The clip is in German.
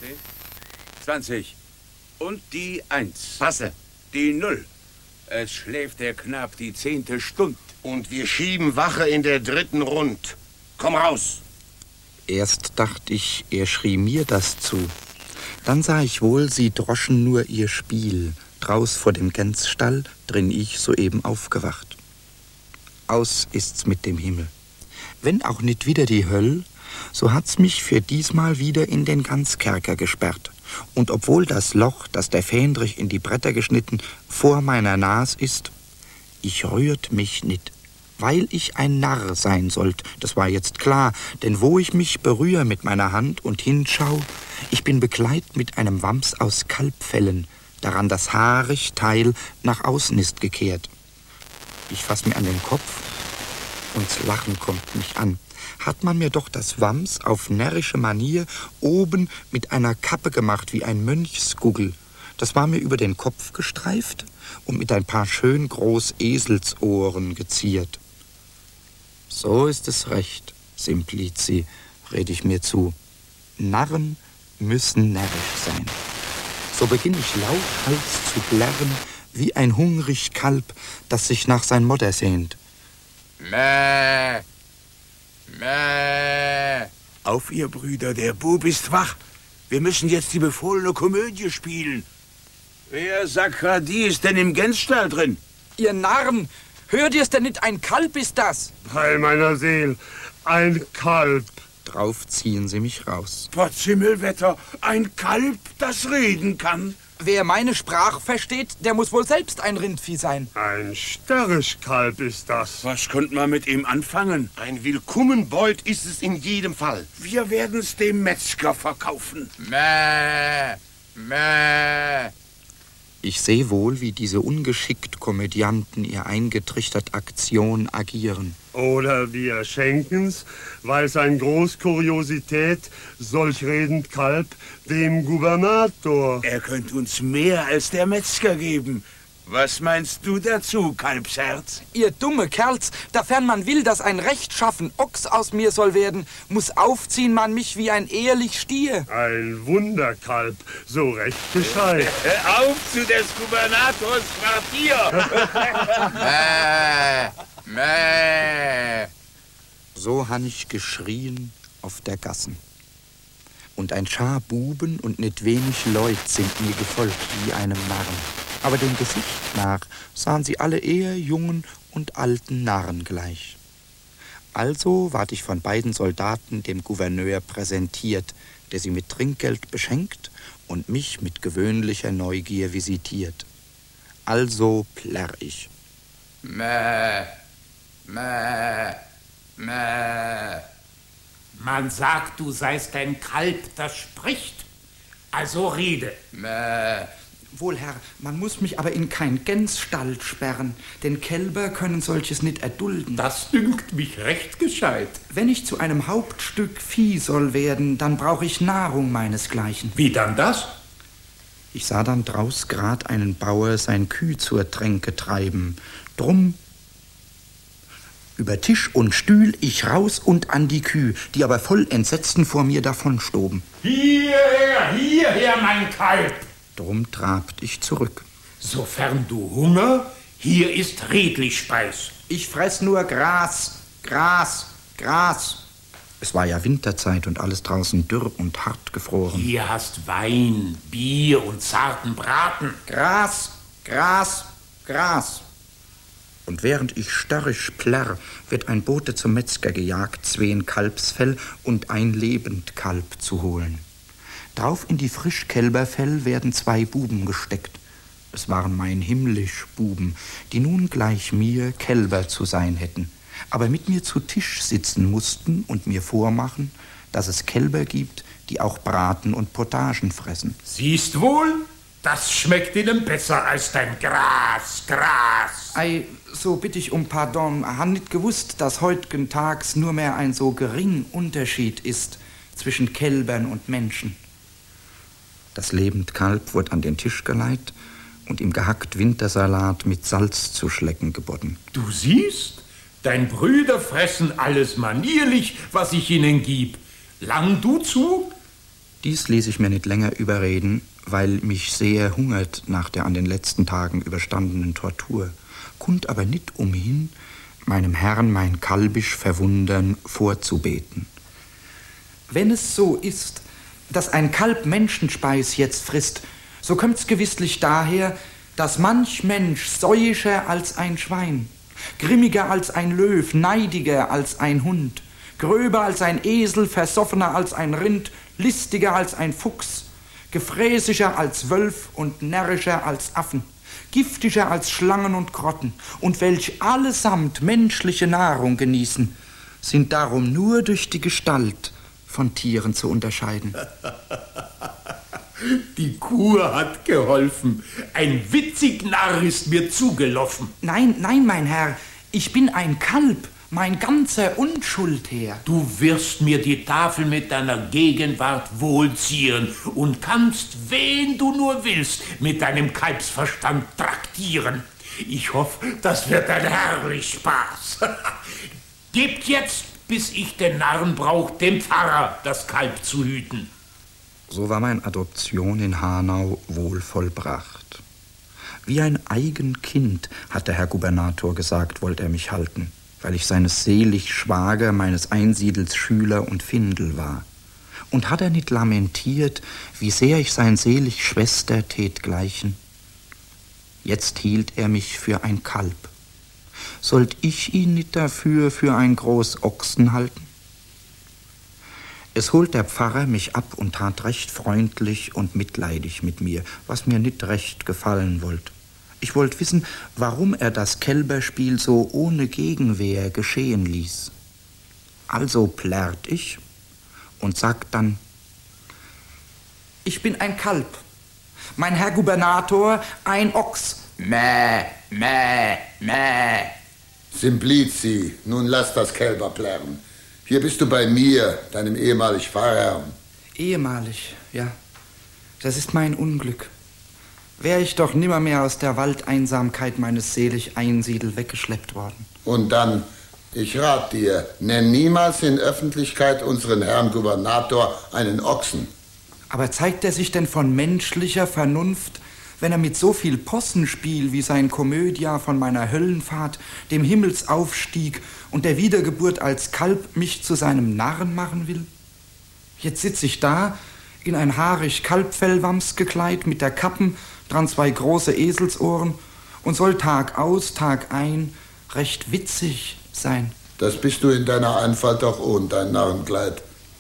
10, 20. Und die 1. Passe. Die 0. Es schläft der Knab die 10. Stund. Und wir schieben Wache in der 3. Rund. Komm raus. Erst dacht ich, er schrie mir das zu. Dann sah ich wohl, sie droschen nur ihr Spiel. Draus vor dem Gänsstall, drin ich soeben aufgewacht. Aus ist's mit dem Himmel. Wenn auch nicht wieder die Höll, so hat's mich für diesmal wieder in den Ganskerker gesperrt. Und obwohl das Loch, das der Fähndrich in die Bretter geschnitten, vor meiner Nas ist, ich rührt mich nit, weil ich ein Narr sein sollt, das war jetzt klar, denn wo ich mich berühr mit meiner Hand und hinschau, ich bin bekleidet mit einem Wams aus Kalbfellen, daran das haarig Teil nach außen ist gekehrt. Ich fass mir an den Kopf und Lachen kommt mich an. Hat man mir doch das Wams auf närrische Manier oben mit einer Kappe gemacht wie ein Mönchsguggel. Das war mir über den Kopf gestreift und mit ein paar schön groß Eselsohren geziert. So ist es recht, Simplici, red ich mir zu. Narren müssen närrisch sein. So beginn ich lauthals zu plärren, wie ein hungrig Kalb, das sich nach sein Modder sehnt. Mäh! Mäh! Auf, ihr Brüder, der Bub ist wach. Wir müssen jetzt die befohlene Komödie spielen. Wer Sakradi ist denn im Gänsstall drin? Ihr Narren, hört ihr's denn nicht, ein Kalb ist das? Heil meiner Seel, ein Kalb. Drauf ziehen sie mich raus. Potzimmelwetter, ein Kalb, das reden kann. Wer meine Sprache versteht, der muss wohl selbst ein Rindvieh sein. Ein Störrischkalb ist das. Was könnte man mit ihm anfangen? Ein Willkommenbeut ist es in jedem Fall. Wir werden's dem Metzger verkaufen. Mäh! Mäh! Ich seh wohl, wie diese ungeschickt Komödianten ihr eingetrichtert Aktion agieren. Oder wir schenken's, weil's ein Großkuriosität, solch redend Kalb, dem Gubernator. Er könnte uns mehr als der Metzger geben. Was meinst du dazu, Kalbsherz? Ihr dumme Kerls, dafern man will, dass ein rechtschaffen Ochs aus mir soll werden, muss aufziehen man mich wie ein ehrlich Stier. Ein Wunderkalb, so recht gescheit. Auf zu des Gubernators Quartier! Mäh! So han ich geschrien auf der Gassen. Und ein Schar Buben und nicht wenig Leut sind mir gefolgt wie einem Narren. Aber dem Gesicht nach sahen sie alle eher jungen und alten Narren gleich. Also ward ich von beiden Soldaten dem Gouverneur präsentiert, der sie mit Trinkgeld beschenkt und mich mit gewöhnlicher Neugier visitiert. Also plärr ich. Mäh! Mäh! Mäh! Man sagt, du seist ein Kalb, das spricht. Also rede. Mäh! Wohl, Herr, man muss mich aber in kein Gänsstall sperren, denn Kälber können solches nicht erdulden. Das dünkt mich recht gescheit. Wenn ich zu einem Hauptstück Vieh soll werden, dann brauche ich Nahrung meinesgleichen. Wie dann das? Ich sah dann draus grad einen Bauer sein Küh zur Tränke treiben. Drum über Tisch und Stühl ich raus und an die Küh, die aber voll Entsetzen vor mir davonstoben. Hierher, mein Kalb! Drum trabt ich zurück. Sofern du Hunger, hier ist redlich Speis. Ich fress nur Gras, Gras, Gras. Es war ja Winterzeit und alles draußen dürr und hart gefroren. Hier hast Wein, Bier und zarten Braten. Gras, Gras, Gras. Und während ich störrisch plärr, wird ein Bote zum Metzger gejagt, 2 Kalbsfell und ein Lebendkalb zu holen. Drauf in die Frischkälberfell werden 2 Buben gesteckt. Es waren mein himmlisch Buben, die nun gleich mir Kälber zu sein hätten, aber mit mir zu Tisch sitzen mussten und mir vormachen, dass es Kälber gibt, die auch Braten und Potagen fressen. Siehst wohl, das schmeckt ihnen besser als dein Gras, Gras. Ei, so bitt ich um Pardon, han nicht gewusst, dass heutgen Tags nur mehr ein so gering Unterschied ist zwischen Kälbern und Menschen. Das Lebendkalb wurde an den Tisch geleiht und ihm gehackt Wintersalat mit Salz zu schlecken geboten. Du siehst, dein Brüder fressen alles manierlich, was ich ihnen gib. Lang du zu? Dies ließ ich mir nicht länger überreden, weil mich sehr hungert nach der an den letzten Tagen überstandenen Tortur, konnt aber nicht umhin, meinem Herrn mein kalbisch Verwundern vorzubeten. Wenn es so ist, dass ein Kalb Menschenspeis jetzt frisst, so kommt's gewisslich daher, dass manch Mensch säuischer als ein Schwein, grimmiger als ein Löw, neidiger als ein Hund, gröber als ein Esel, versoffener als ein Rind, listiger als ein Fuchs, gefräßiger als Wölf und närrischer als Affen, giftiger als Schlangen und Grotten, und welch allesamt menschliche Nahrung genießen, sind darum nur durch die Gestalt von Tieren zu unterscheiden. Die Kur hat geholfen. Ein witzig Narr ist mir zugelaufen. Nein, mein Herr, ich bin ein Kalb, mein ganzer Unschuld her. Du wirst mir die Tafel mit deiner Gegenwart wohlziehen und kannst, wen du nur willst, mit deinem Kalbsverstand traktieren. Ich hoffe, das wird ein herrlich Spaß. Gebt jetzt, bis ich den Narren brauch, dem Pfarrer das Kalb zu hüten. So war meine Adoption in Hanau wohl vollbracht. Wie ein eigen Kind, hat der Herr Gubernator gesagt, wollte er mich halten, weil ich seines selig Schwager, meines Einsiedels Schüler und Findel war. Und hat er nicht lamentiert, wie sehr ich sein selig Schwester tät gleichen? Jetzt hielt er mich für ein Kalb. Sollt ich ihn nicht dafür für ein groß Ochsen halten? Es holt der Pfarrer mich ab und tat recht freundlich und mitleidig mit mir, was mir nicht recht gefallen wollt. Ich wollt wissen, warum er das Kälberspiel so ohne Gegenwehr geschehen ließ. Also plärrt ich und sagt dann: Ich bin ein Kalb, mein Herr Gubernator ein Ochs. Mäh, mäh, mäh. Simplici, nun lass das Kälber plärren. Hier bist du bei mir, deinem ehemaligen Pfarrherrn. Ehemalig, ja. Das ist mein Unglück. Wär ich doch nimmermehr aus der Waldeinsamkeit meines selig Einsiedel weggeschleppt worden. Und dann, ich rat dir, nenn niemals in Öffentlichkeit unseren Herrn Gubernator einen Ochsen. Aber zeigt er sich denn von menschlicher Vernunft, wenn er mit so viel Possenspiel wie sein Komödia von meiner Höllenfahrt, dem Himmelsaufstieg und der Wiedergeburt als Kalb mich zu seinem Narren machen will? Jetzt sitz ich da, in ein haarig Kalbfellwams gekleidet, mit der Kappen, dran 2 große Eselsohren, und soll Tag aus, Tag ein recht witzig sein. Das bist du in deiner Einfalt doch ohne dein Narrenkleid.